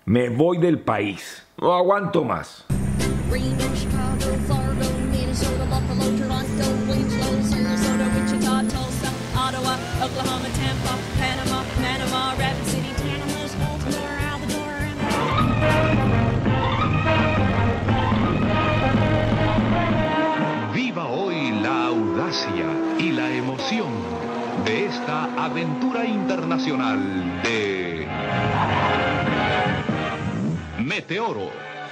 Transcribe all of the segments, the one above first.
Me voy del país. No aguanto más. Reno, Chicago, Fargo, Minnesota, Buffalo, Toronto, Winslow, Sarasota, Wichita, Tulsa, Ottawa, Oklahoma, Tampa, Panama, Rapid City, Tantalus, Baltimore, Alvador, Viva hoy la audacia y la emoción de esta aventura internacional de Meteoro.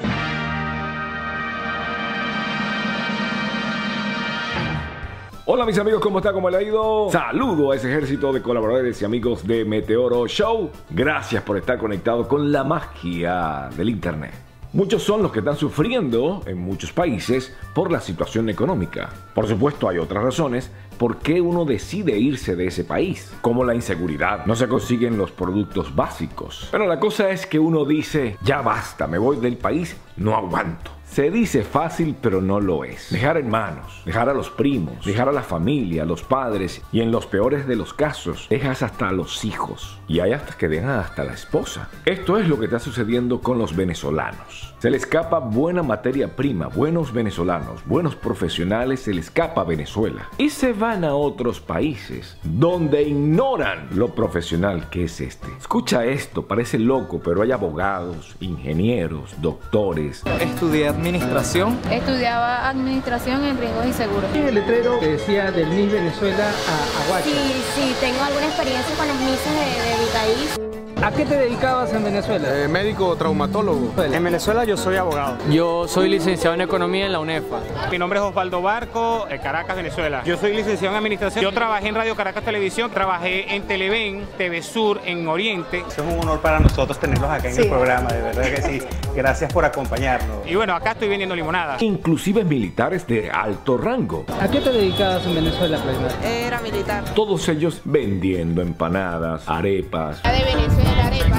Hola mis amigos, ¿cómo está? ¿Cómo le ha ido? Saludo a ese ejército de colaboradores y amigos de Meteoro Show. Gracias por estar conectados con la magia del internet. Muchos son los que están sufriendo en muchos países por la situación económica. Por supuesto, hay otras razones por qué uno decide irse de ese país, como la inseguridad. No se consiguen los productos básicos. Pero la cosa es que uno dice, ya basta, me voy del país, no aguanto. Se dice fácil, pero no lo es. Dejar hermanos, dejar a los primos, dejar a la familia, a los padres y en los peores de los casos, dejas hasta a los hijos. Y hay hasta que dejan hasta la esposa. Esto es lo que está sucediendo con los venezolanos. Se le escapa buena materia prima, buenos venezolanos, buenos profesionales, se le escapa a Venezuela. Y se van a otros países donde ignoran lo profesional que es este. Escucha esto, parece loco, pero hay abogados, ingenieros, doctores. Estudié administración. Estudiaba administración en riesgos y seguros. ¿Tiene el letrero que decía del Miss Venezuela a Guacho? Sí, tengo alguna experiencia con las misas de mi país. ¿A qué te dedicabas en Venezuela? Médico traumatólogo. En Venezuela yo soy abogado. Yo soy licenciado en Economía en la UNEFA. Mi nombre es Osvaldo Barco, Caracas, Venezuela. Yo soy licenciado en Administración. Yo trabajé en Radio Caracas Televisión, trabajé en Televen, TV Sur, en Oriente. Es un honor para nosotros tenerlos acá en el programa, de verdad que sí. Gracias por acompañarnos. Y bueno, acá estoy vendiendo limonada. Inclusive militares de alto rango. ¿A qué te dedicabas en Venezuela, Claymar? Era militar. Todos ellos vendiendo empanadas, arepas. De Venezuela, arepa.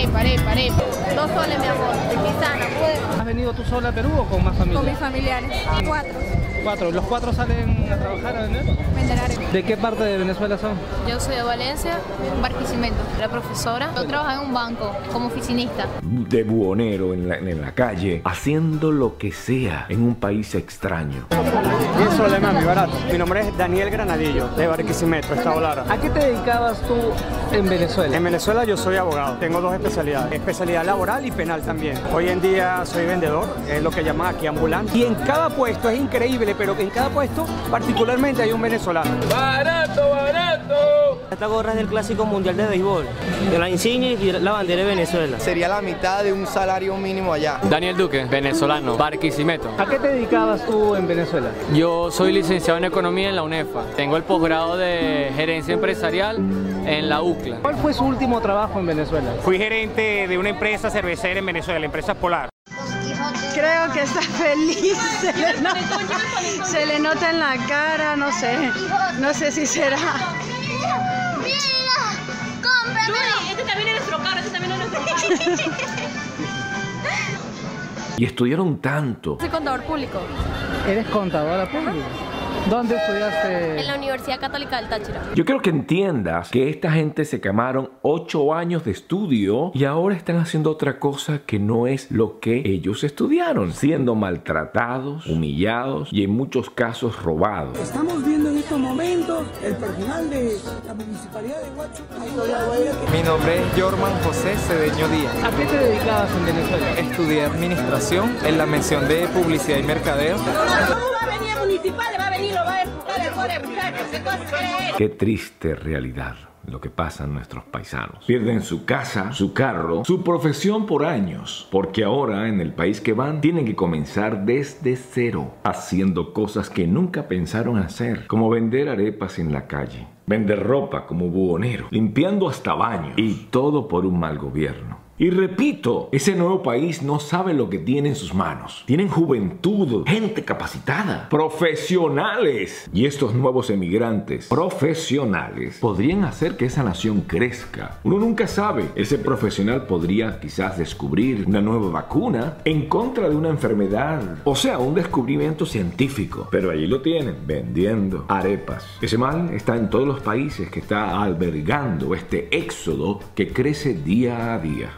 2 soles, mi amor, de Quisana, ¿puedo? ¿Has venido tú sola a Perú o con más familia? Con mis familiares, 4. 4. ¿Los 4 salen a trabajar a vender? Vender arepa. ¿De qué parte de Venezuela son? Yo soy de Valencia, Barquisimeto. Era profesora. Yo trabajaba en un banco como oficinista. De buhonero en la calle, haciendo lo que sea en un país extraño. 10 soles, mami, barato. Mi nombre es Daniel Granadillo, de Barquisimeto, Estado Lara. ¿A qué te dedicabas tú en Venezuela? En Venezuela yo soy abogado, tengo 2 especialidades, especialidad laboral y penal también. Hoy en día soy vendedor, es lo que llaman aquí ambulante. Y en cada puesto, es increíble, pero en cada puesto particularmente hay un venezolano. ¡Barato, barato! Esta gorra es del Clásico Mundial de Béisbol, de la insignia y la bandera de Venezuela. Sería la mitad de un salario mínimo allá. Daniel Duque, venezolano, Barquisimeto. ¿A qué te dedicabas tú en Venezuela? Yo soy licenciado en Economía en la UNEFA. Tengo el posgrado de Gerencia Empresarial en la UCLA. ¿Cuál fue su último trabajo en Venezuela? Fui gerente de una empresa cervecera en Venezuela, la empresa Polar. Creo que está feliz, se le nota en la cara, no sé si será. ¡Mira! ¡Cómpramelo! Este también es nuestro carro, Y estudiaron tanto. Soy contador público. ¿Eres contadora pública? ¿Dónde estudiaste? En la Universidad Católica del Táchira. Yo quiero que entiendas que esta gente se quemaron 8 años de estudio y ahora están haciendo otra cosa que no es lo que ellos estudiaron, siendo maltratados, humillados y en muchos casos robados. Estamos viendo en estos momentos el personal de la Municipalidad de Guacho. Mi nombre es Jorman José Cedeño Díaz. ¿A qué te dedicabas en Venezuela? Estudié Administración en la mención de Publicidad y Mercadeo. Qué triste realidad lo que pasa en nuestros paisanos. Pierden su casa, su carro, su profesión por años, porque ahora en el país que van tienen que comenzar desde cero, haciendo cosas que nunca pensaron hacer, como vender arepas en la calle, vender ropa como buhonero, limpiando hasta baños, y todo por un mal gobierno. Y repito, ese nuevo país no sabe lo que tiene en sus manos. Tienen juventud, gente capacitada, profesionales. Y estos nuevos emigrantes profesionales podrían hacer que esa nación crezca. Uno nunca sabe. Ese profesional podría quizás descubrir una nueva vacuna en contra de una enfermedad. O sea, un descubrimiento científico. Pero allí lo tienen, vendiendo arepas. Ese mal está en todos los países que está albergando este éxodo que crece día a día.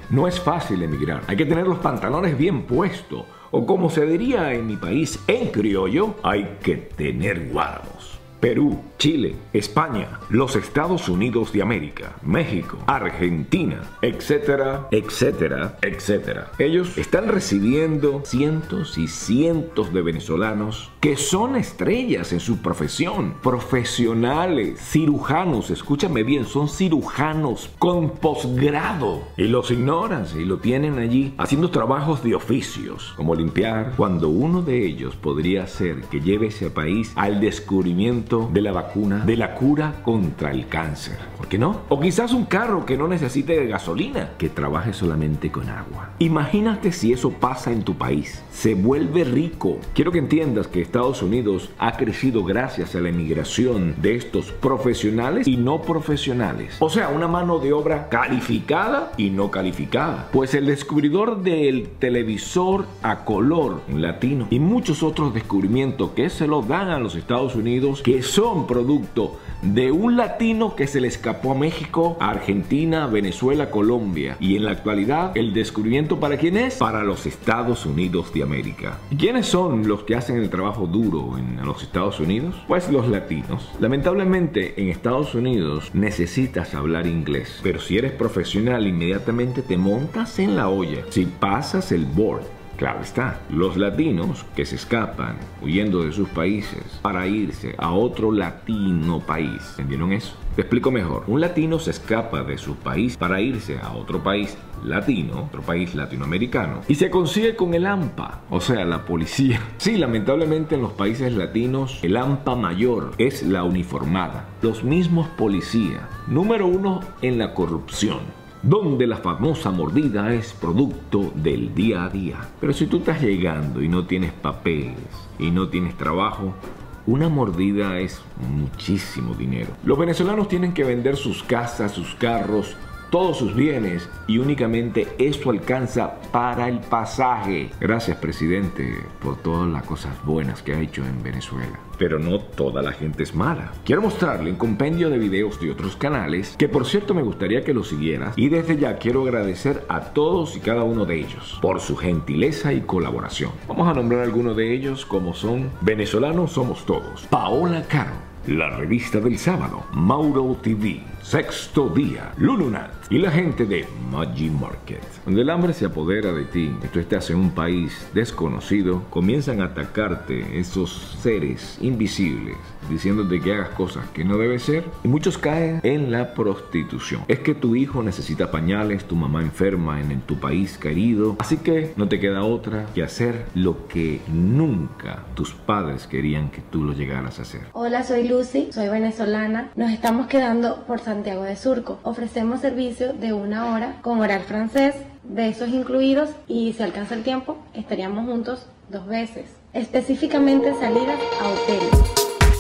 No es fácil emigrar. Hay que tener los pantalones bien puestos. O como se diría en mi país, en criollo, hay que tener guardos. Perú, Chile, España, los Estados Unidos de América, México, Argentina, etcétera, etcétera, etcétera. Ellos están recibiendo cientos y cientos de venezolanos que son estrellas en su profesión, profesionales, cirujanos, escúchame bien, son cirujanos con posgrado y los ignoran y lo tienen allí haciendo trabajos de oficios, como limpiar, cuando uno de ellos podría ser que lleve ese país al descubrimiento de la vacuna, de la cura contra el cáncer. ¿Por qué no? O quizás un carro que no necesite de gasolina, que trabaje solamente con agua. Imagínate si eso pasa en tu país. Se vuelve rico. Quiero que entiendas que Estados Unidos ha crecido gracias a la emigración de estos profesionales y no profesionales. O sea, una mano de obra calificada y no calificada. Pues el descubridor del televisor a color, un latino, y muchos otros descubrimientos que se lo dan a los Estados Unidos, que son producto de un latino que se le escapó a México, a Argentina, Venezuela, Colombia. Y en la actualidad, el descubrimiento ¿para quién es? Para los Estados Unidos de América. ¿Y quiénes son los que hacen el trabajo duro en los Estados Unidos? Pues los latinos. Lamentablemente, en Estados Unidos necesitas hablar inglés. Pero si eres profesional, inmediatamente te montas en la olla. Si pasas el board, claro está, los latinos que se escapan huyendo de sus países para irse a otro latino país. ¿Entendieron eso? Te explico mejor. Un latino se escapa de su país para irse a otro país latino, otro país latinoamericano, y se consigue con el AMPA, o sea, la policía. Sí, lamentablemente en los países latinos, el AMPA mayor es la uniformada. Los mismos policías. Número 1 en la corrupción, donde la famosa mordida es producto del día a día. Pero si tú estás llegando y no tienes papeles y no tienes trabajo, una mordida es muchísimo dinero. Los venezolanos tienen que vender sus casas, sus carros, todos sus bienes, y únicamente eso alcanza para el pasaje. Gracias, presidente, por todas las cosas buenas que ha hecho en Venezuela. Pero no toda la gente es mala. Quiero mostrarle un compendio de videos de otros canales, que por cierto me gustaría que los siguieras, y desde ya quiero agradecer a todos y cada uno de ellos por su gentileza y colaboración. Vamos a nombrar algunos de ellos, como son Venezolanos Somos Todos, Paola Caro, La Revista del Sábado, Mauro TV, Sexto Día, Lulunat y la gente de Maggi Market. Cuando el hambre se apodera de ti y tú estás en un país desconocido, comienzan a atacarte esos seres invisibles, diciéndote que hagas cosas que no debes ser, y muchos caen en la prostitución. Es que tu hijo necesita pañales, tu mamá enferma en tu país querido, así que no te queda otra que hacer lo que nunca tus padres querían que tú lo llegaras a hacer. Hola, soy Lucy, soy venezolana. Nos estamos quedando por Santiago de Surco. Ofrecemos servicio de 1 hora con oral francés, besos incluidos, y si alcanza el tiempo, estaríamos juntos 2 veces. Específicamente salidas a hoteles.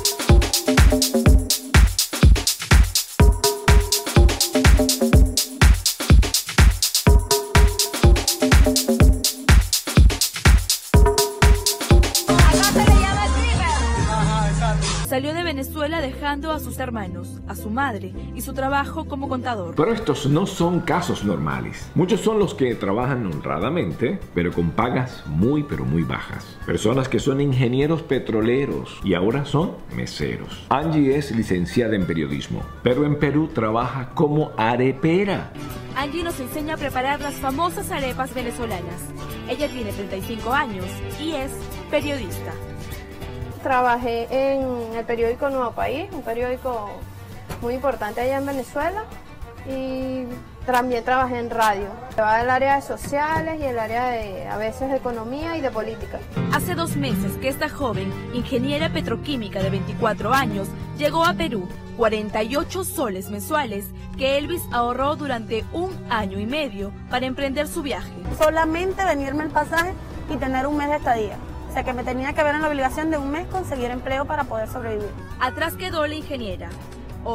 Salió de Venezuela dejando a sus hermanos, a su madre y su trabajo como contador. Pero estos no son casos normales. Muchos son los que trabajan honradamente, pero con pagas muy pero muy bajas. Personas que son ingenieros petroleros y ahora son meseros. Angie es licenciada en periodismo, pero en Perú trabaja como arepera. Angie nos enseña a preparar las famosas arepas venezolanas. Ella tiene 35 años y es periodista. Trabajé en el periódico Nuevo País, un periódico muy importante allá en Venezuela, y también trabajé en radio. Va el área de sociales y el área de, a veces, de economía y de política. Hace 2 meses que esta joven, ingeniera petroquímica de 24 años, llegó a Perú, 48 soles mensuales que Elvis ahorró durante 1 año y medio para emprender su viaje. Solamente venirme el pasaje y tener 1 mes de estadía. O sea que me tenía que ver en la obligación de 1 mes conseguir empleo para poder sobrevivir. Atrás quedó la ingeniera. Hoy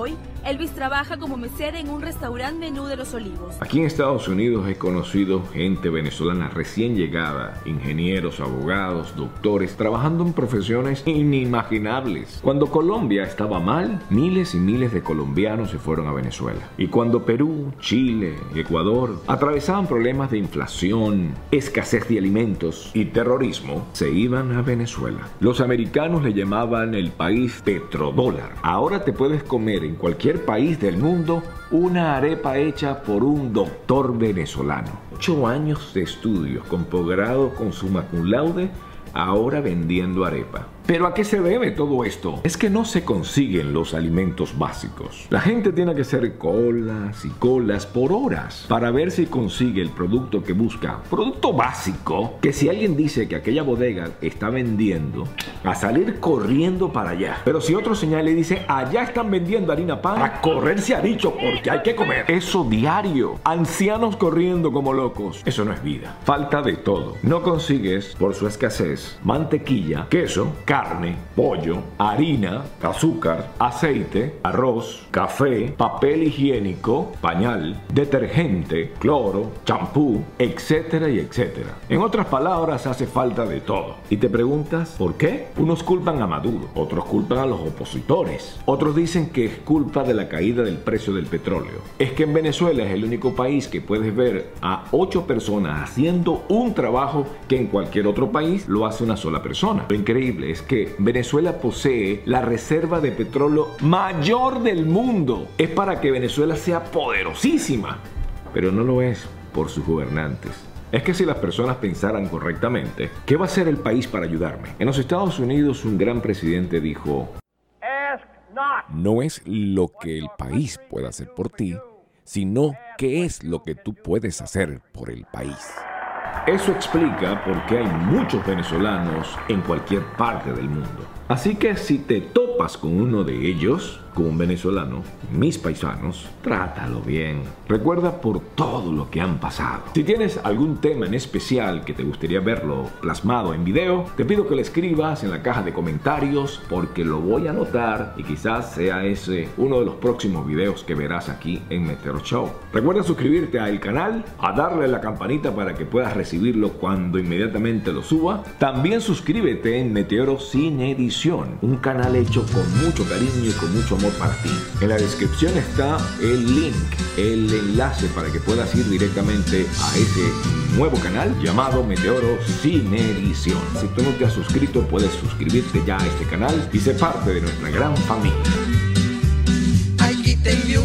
Elvis trabaja como mesera en un restaurante menú de Los Olivos. Aquí en Estados Unidos he conocido gente venezolana recién llegada, ingenieros, abogados, doctores, trabajando en profesiones inimaginables. Cuando Colombia estaba mal, miles y miles de colombianos se fueron a Venezuela. Y cuando Perú, Chile, Ecuador atravesaban problemas de inflación, escasez de alimentos y terrorismo, se iban a Venezuela. Los americanos le llamaban el país petrodólar. Ahora te puedes comer en cualquier país del mundo una arepa hecha por un doctor venezolano. 8 años de estudios con posgrado con summa cum laude, ahora vendiendo arepa. ¿Pero a qué se debe todo esto? Es que no se consiguen los alimentos básicos. La gente tiene que hacer colas y colas por horas para ver si consigue el producto que busca. Producto básico que si alguien dice que aquella bodega está vendiendo, a salir corriendo para allá. Pero si otro señala y dice, allá están vendiendo harina pan, a correr se ha dicho porque hay que comer. Eso diario. Ancianos corriendo como locos. Eso no es vida. Falta de todo. No consigues, por su escasez, mantequilla, queso, carne, pollo, harina, azúcar, aceite, arroz, café, papel higiénico, pañal, detergente, cloro, champú, etcétera y etcétera. En otras palabras, hace falta de todo. Y te preguntas, ¿por qué? Unos culpan a Maduro, otros culpan a los opositores, otros dicen que es culpa de la caída del precio del petróleo. Es que en Venezuela es el único país que puedes ver a 8 personas haciendo un trabajo que en cualquier otro país lo hace una sola persona. Lo increíble es que Venezuela posee la reserva de petróleo mayor del mundo. Es para que Venezuela sea poderosísima, pero no lo es por sus gobernantes. Es que si las personas pensaran correctamente, ¿qué va a hacer el país para ayudarme? En los Estados Unidos un gran presidente dijo, no es lo que el país puede hacer por ti, sino qué es lo que tú puedes hacer por el país. Eso explica por qué hay muchos venezolanos en cualquier parte del mundo. Así que si te topas con uno de ellos, con un venezolano, mis paisanos, trátalo bien. Recuerda por todo lo que han pasado. Si tienes algún tema en especial que te gustaría verlo plasmado en video, te pido que lo escribas en la caja de comentarios porque lo voy a anotar y quizás sea ese uno de los próximos videos que verás aquí en Meteoro Show. Recuerda suscribirte al canal, a darle a la campanita para que puedas recibirlo cuando inmediatamente lo suba. También suscríbete en Meteoro Sin Edición, un canal hecho con mucho cariño y con mucho amor para ti. En la descripción está el link, el enlace para que puedas ir directamente a ese nuevo canal llamado Meteoro Sin Edición. Si tú no te has suscrito, puedes suscribirte ya a este canal y ser parte de nuestra gran familia. Aquí te envío un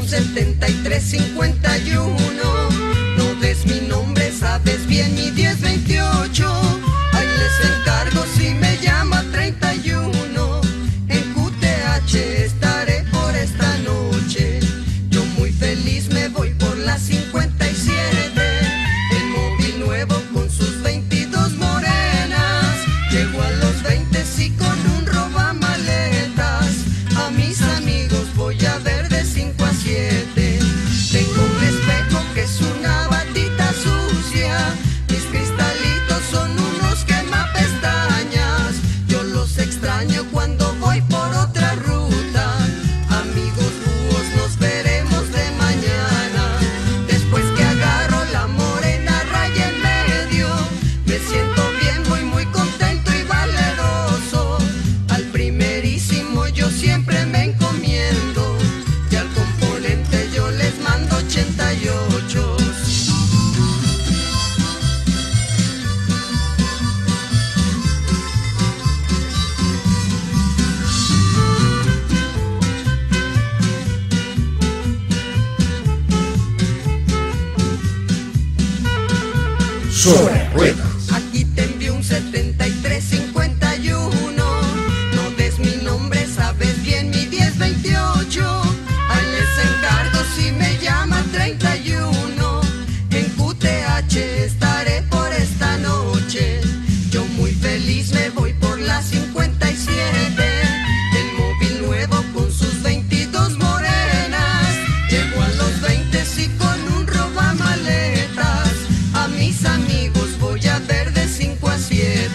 7351. No des mi nombre, sabes bien mi 1028. Ahí les encargo si me llama 31. En QTH estaré por esta noche. Yo muy feliz me voy por la 57. El móvil nuevo con sus 22 morenas. Llego a los 20 y con un robamaletas. A mis amigos voy a ver de 5 a 7. Tengo un espejo que es una batita sucia. Mis cristalitos son unos quemapestañas. Yo los extraño cuando voy por otra ruta. Amigos búhos, nos veremos de mañana. Después que agarro la morena raya en medio, me siento bien, muy contento y valeroso. Al primerísimo yo siempre me encomiendo y al componente yo les mando 88. Sobre ruedas. Aquí te envío un 7351. No des mi nombre, sabes bien mi 1028. Ahí les encargo si me llama 31. En QTH estaré por esta noche. Yo muy feliz me voy por la 57. El móvil nuevo con sus 22 morenas. Llego a los 20 y con un robamaletas. A mis amigos voy a ver de 5 a 7.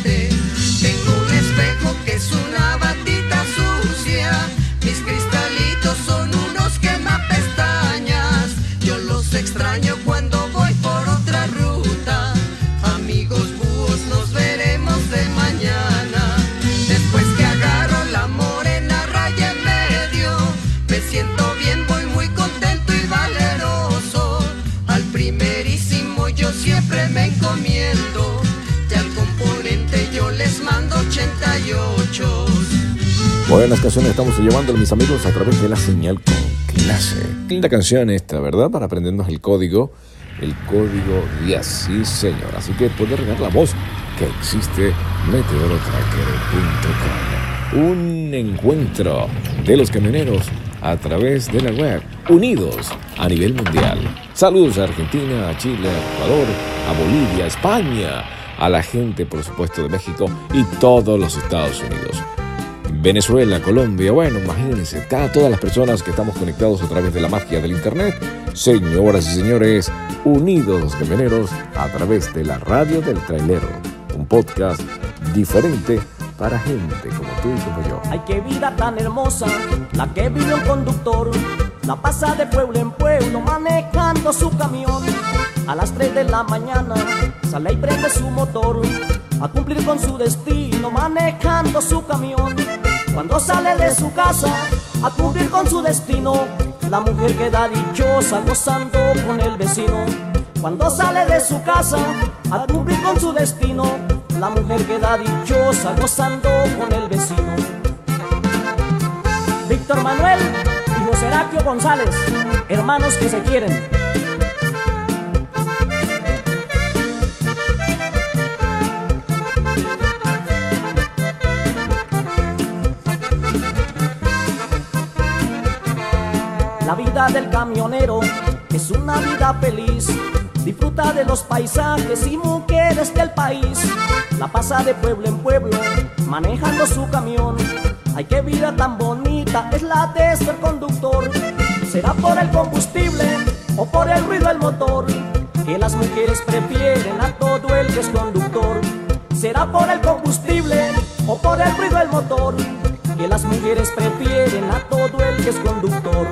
Buenas canciones estamos llevando a mis amigos a través de la señal con clase. Linda canción esta, ¿verdad? Para aprendernos el código Díaz, sí señor. Así que puede regar la voz que existe meteorotracker.com. Un encuentro de los camioneros a través de la web, unidos a nivel mundial. Saludos a Argentina, a Chile, a Ecuador, a Bolivia, a España, a la gente, por supuesto, de México y todos los Estados Unidos. Venezuela, Colombia, bueno, imagínense, todas las personas que estamos conectados a través de la magia del internet. Señoras y señores, unidos los camioneros a través de la radio del trailero. Un podcast diferente para gente como tú y como yo. Ay, qué vida tan hermosa, la que vive un conductor. La pasa de pueblo en pueblo manejando su camión. A las 3 de la mañana sale y prende su motor a cumplir con su destino manejando su camión. Cuando sale de su casa a cumplir con su destino, la mujer queda dichosa gozando con el vecino. Cuando sale de su casa a cumplir con su destino, la mujer queda dichosa gozando con el vecino. Víctor Manuel y José Heraclio González, hermanos que se quieren. La vida del camionero es una vida feliz. Disfruta de los paisajes y mujeres del país. La pasa de pueblo en pueblo manejando su camión. Ay, qué vida tan bonita es la de ser conductor. ¿Será por el combustible o por el ruido del motor que las mujeres prefieren a todo el que es conductor? ¿Será por el combustible o por el ruido del motor que las mujeres prefieren a todo el que es conductor?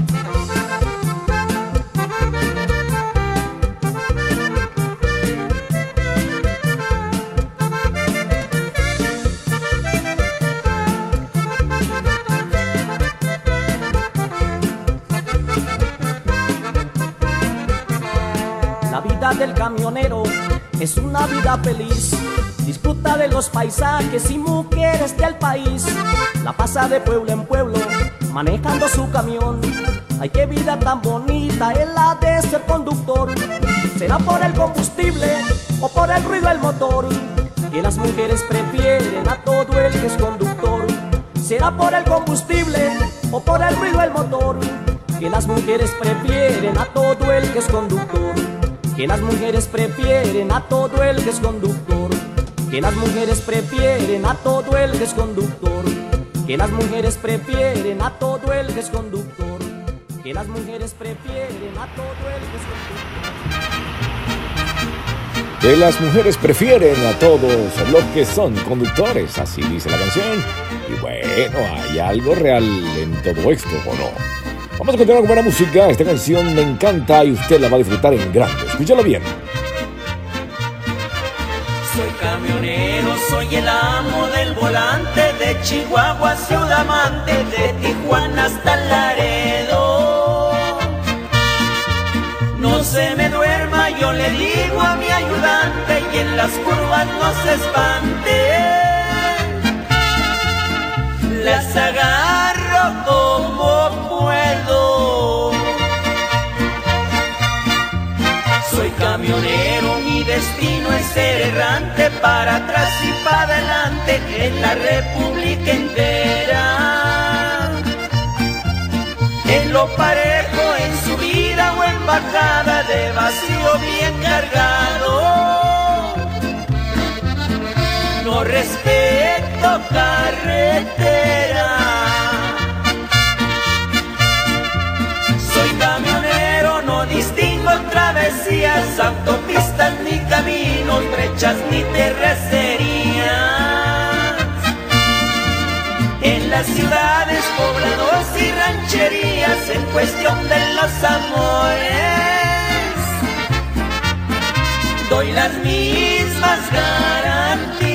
La vida del camionero es una vida feliz. Disfruta de los paisajes y mujeres del país. La pasa de pueblo en pueblo manejando su camión. Ay, qué vida tan bonita es la de ser conductor. ¿Será por el combustible o por el ruido del motor que las mujeres prefieren a todo el que es conductor? ¿Será por el combustible o por el ruido del motor que las mujeres prefieren a todo el que es conductor? Que las mujeres prefieren a todo el que es conductor. Que las mujeres prefieren a todo el que es conductor. Que las mujeres prefieren a todo el que es conductor. Que las mujeres prefieren a todo el que es conductor. Que las mujeres prefieren a todos los que son conductores, así dice la canción. Y bueno, ¿hay algo real en todo esto o no? Vamos a continuar con buena música. Esta canción me encanta y usted la va a disfrutar en grande. Escúchalo bien. Soy camionero, soy el amo del volante, de Chihuahua a Ciudad Mante, de Tijuana hasta Laredo. No se me duerma, yo le digo a mi ayudante, y en las curvas no se espante. Las agarro como puedo. Soy camionero, mi destino es ser errante, para atrás y para adelante en la república entera. En lo parejo, en subida o en bajada, de vacío bien cargado. No respeto carretera. Soy camionero, no distingo travesías, autopistas ni caminos, brechas ni terracerías. En las ciudades, poblados y rancherías, en cuestión de los amores, doy las mismas garantías.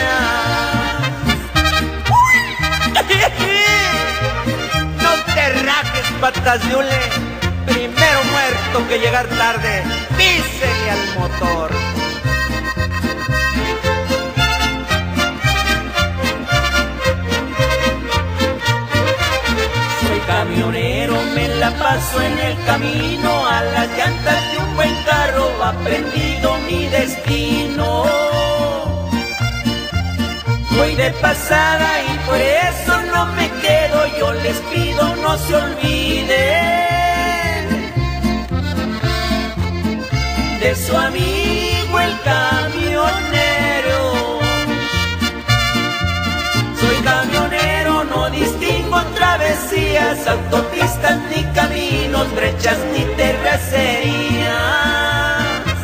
No te rajes, patas de hule, primero muerto que llegar tarde, písele al motor. camino, a las llantas de un buen carro va prendido mi destino. Voy de pasada y por eso no me quedo, yo les pido no se olviden de su amigo el camionero. Soy camionero, no distingo travesías, autopistas ni caminos, brechas ni terracerías.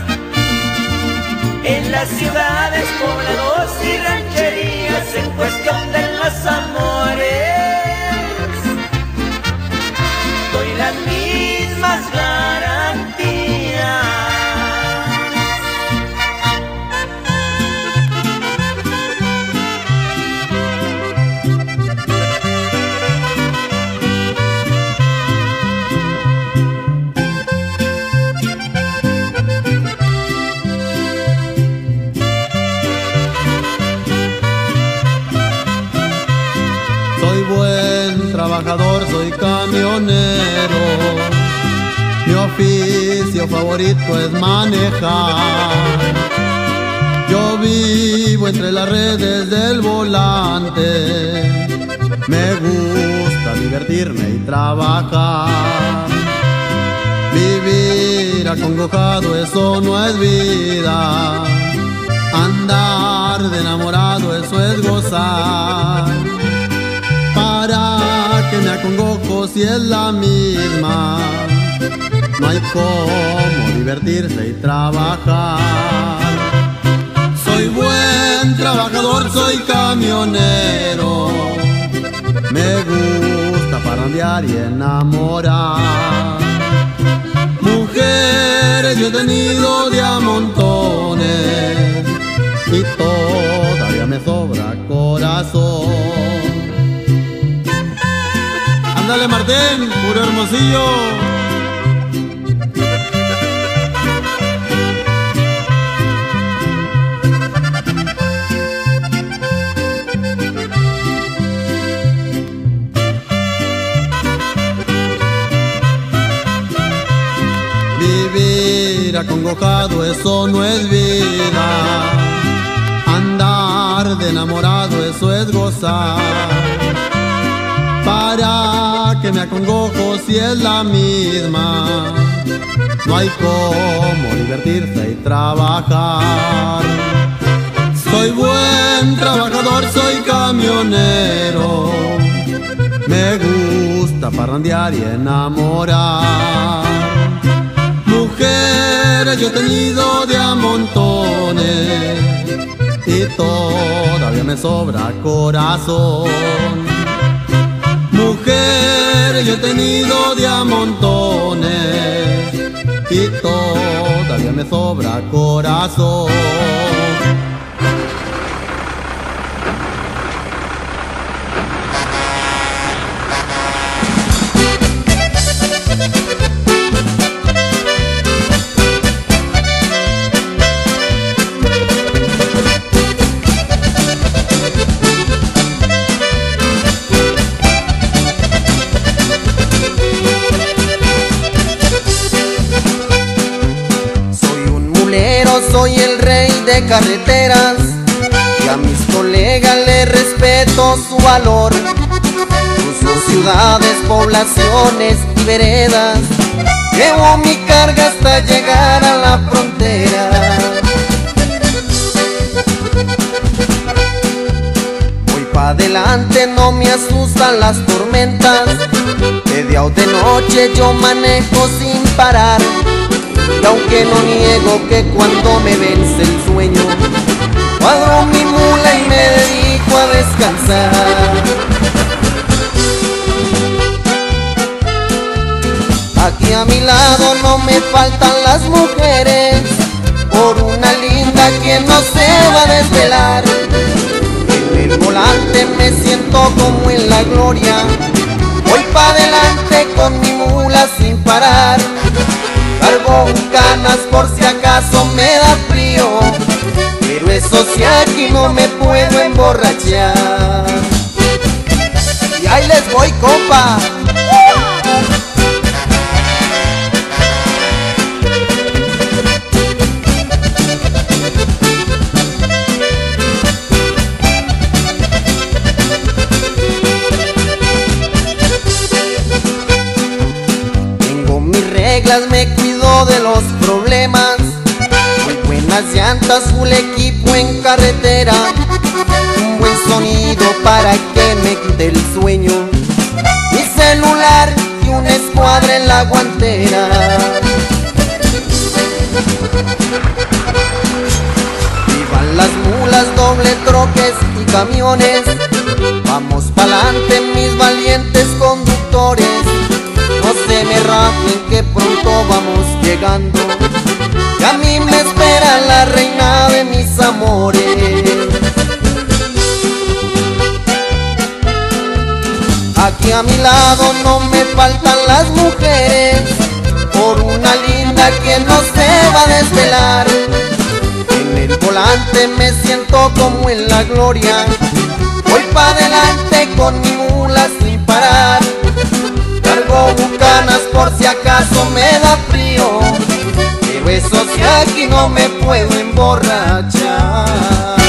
En las ciudades, poblados y rancherías, en cuestión de los amores, doy las mismas garantías. Trabajador, soy camionero, mi oficio favorito es manejar. Yo vivo entre las redes del volante, me gusta divertirme y trabajar. Vivir acongojado, eso no es vida, andar de enamorado, eso es gozar. ¿Para que me acongojo si es la misma? No hay cómo divertirse y trabajar. Soy buen trabajador, soy camionero, me gusta parrandear y enamorar. Mujeres yo he tenido de a montones y todavía me sobra corazón. Ándale Martín, puro Hermosillo. Vivir acongojado, eso no es vida, andar de enamorado, eso es gozar. ¿Para que me acongojo si es la misma? No hay cómo divertirse y trabajar. Soy buen trabajador, soy camionero, me gusta parrandear y enamorar. Mujeres yo he tenido de a montones y todavía me sobra corazón. Mujeres yo he tenido de a montones y todavía me sobra corazón. Soy el rey de carreteras y a mis colegas les respeto su valor. Cruzo ciudades, poblaciones y veredas, llevo mi carga hasta llegar a la frontera. Voy pa' adelante, no me asustan las tormentas, de día o de noche yo manejo sin parar. Y aunque no niego que cuando me vence el sueño, cuadro mi mula y me dedico a descansar. Aquí a mi lado no me faltan las mujeres, por una linda que no se va a desvelar. En el volante me siento como en la gloria, voy pa' adelante con mi mula sin parar. Cargo canas por si acaso me da frío, pero eso sí aquí no me puedo emborrachar. Y ahí les voy, compa. ellas me cuido de los problemas. Muy buenas llantas, full equipo en carretera, un buen sonido para que me quite el sueño, mi celular y una escuadra en la guantera. Vivan las mulas, doble troques y camiones, vamos pa'lante mis valientes conductores. No se me rajen que pronto vamos llegando, que a mí me espera la reina de mis amores. Aquí a mi lado no me faltan las mujeres, por una linda que no se va a desvelar. En el volante me siento como en la gloria, voy pa' adelante con mi mula sin parar. Cargo bucanas por si acaso me da frío, pero eso sí aquí no me puedo emborrachar.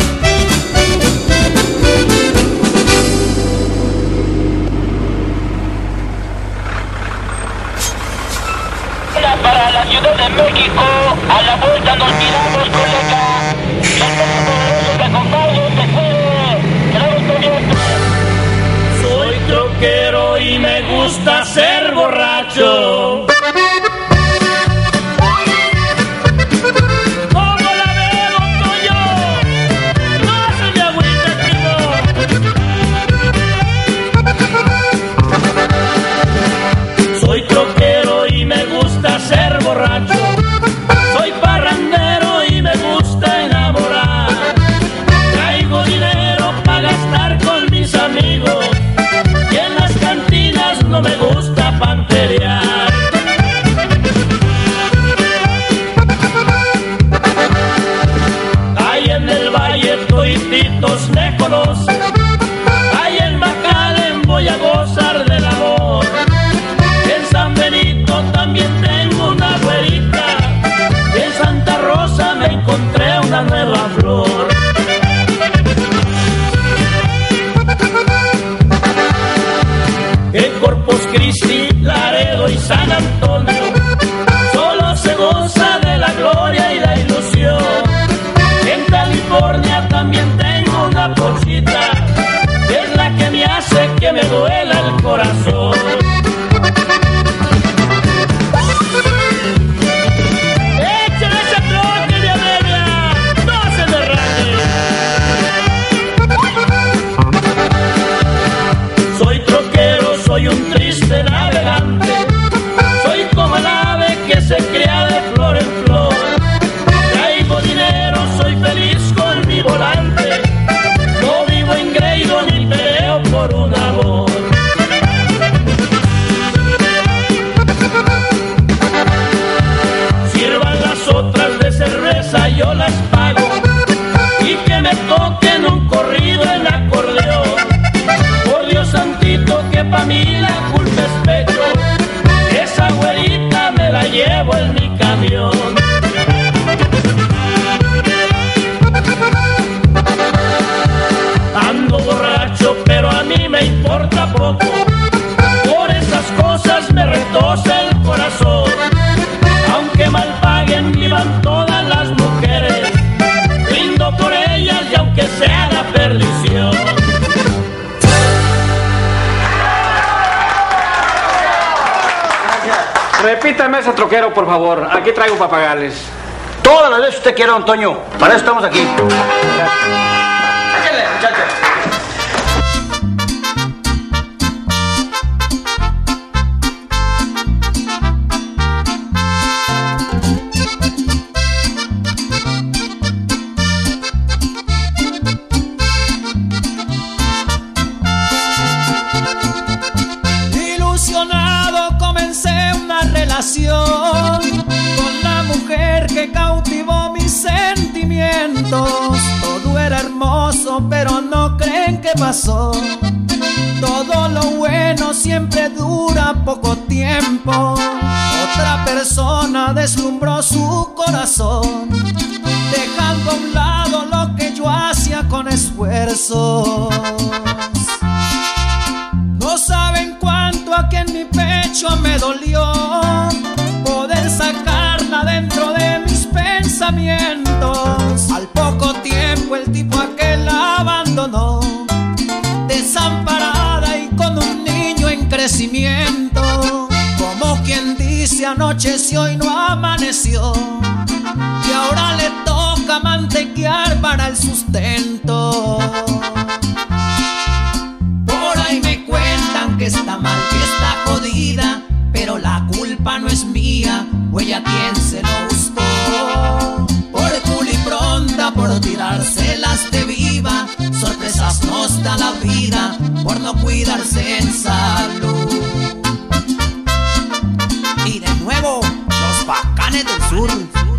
Para la Ciudad de México, a la vuelta nos miramos, colega. El que acompañe te puede. Soy troquero y me gusta ser borracho. ¿Cómo la veo, Toño? No se me agüita, primo. Soy troquero y me gusta ser borracho. Soy parrandero y me gusta enamorar. Traigo dinero para gastar con mis amigos, y en las cantinas no me gusta panterear. Ahí en el valle toititos me conocen, ahí en McAllen voy a gozar del amor. En San Benito también tengo una güerita, y en Santa Rosa me encontré una nueva flor. En Corpus Christi, Laredo y San Antonio solo se goza de la gloria y la ilusión. En California también tengo una pochita, que es la que me hace que me duela el corazón. ¡Échale ese troque de Amelia! ¡No se me raje! Soy troquero, soy un triste navegante, soy como el ave que se cría de flor en flor. Traigo dinero, soy feliz con mi volante, no vivo engreído ni peleo por un amor. Sirvan las otras de cerveza, yo las pago, y que me toquen un corrido en acordeón. Por Dios santito que pa' mí la culpa es pecho, esa güerita me la llevo en mi camión. Ando borracho pero a mí me importa poco, por esas cosas me retosa el corazón. Aunque mal paguen vivan todas las mujeres, brindo por ellas y aunque sea la perdición. Repítame ese troquero, por favor. Aquí traigo para pagarles. Todas las veces usted quiera, don Toño. Para eso estamos aquí. Échale, muchachos. Ilusionado comencé una relación con la mujer que cautivó mis sentimientos. Todo era hermoso, pero no creen que pasó. Todo lo bueno siempre dura poco tiempo. Otra persona deslumbró su corazón, dejando a un lado lo que yo hacía con esfuerzos. No saben cuánto aquí en mi pecho me dolió pensamientos. Al poco tiempo el tipo aquel la abandonó, desamparada y con un niño en crecimiento. Como quien dice, anocheció y no amaneció, y ahora le toca mantequear para el sustento. Por ahí me cuentan que está mal, que está jodida, pero la culpa no es mía, o ella quien se lo buscó. Por culipronta, por tirárselas de viva, sorpresas nos da la vida, por no cuidarse en salud. Y de nuevo, los bacanes del sur.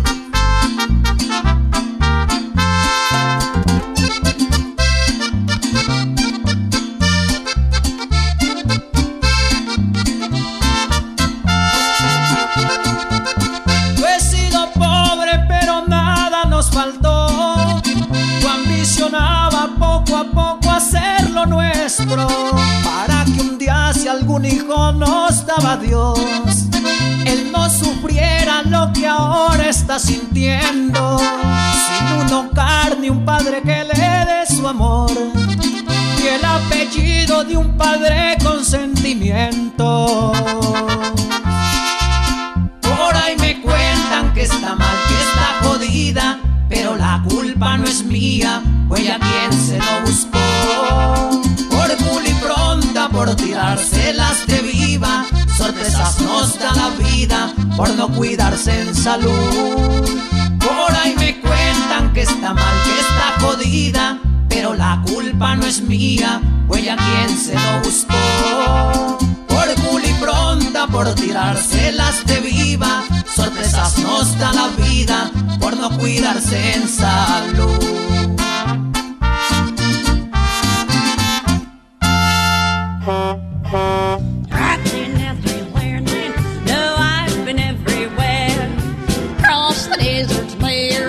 Faltó, tú ambicionaba poco a poco hacer lo nuestro, para que un día si algún hijo nos daba Dios, él no sufriera lo que ahora está sintiendo, sin un hogar ni un padre que le dé su amor, y el apellido de un padre con sentimiento. Por ahí me cuentan que está mal, que está jodida, pero la culpa no es mía, fue ella quien se lo buscó. Por culipronta, por tirárselas de viva, sorpresas nos da la vida, por no cuidarse en salud. Por ahí me cuentan que está mal, que está jodida, pero la culpa no es mía, fue ella quien se lo buscó. Por culipronta, por tirárselas de viva, sorpresas nos da la vida, por no cuidarse en salud. I've been everywhere, no, I've been everywhere. Across the deserts bare,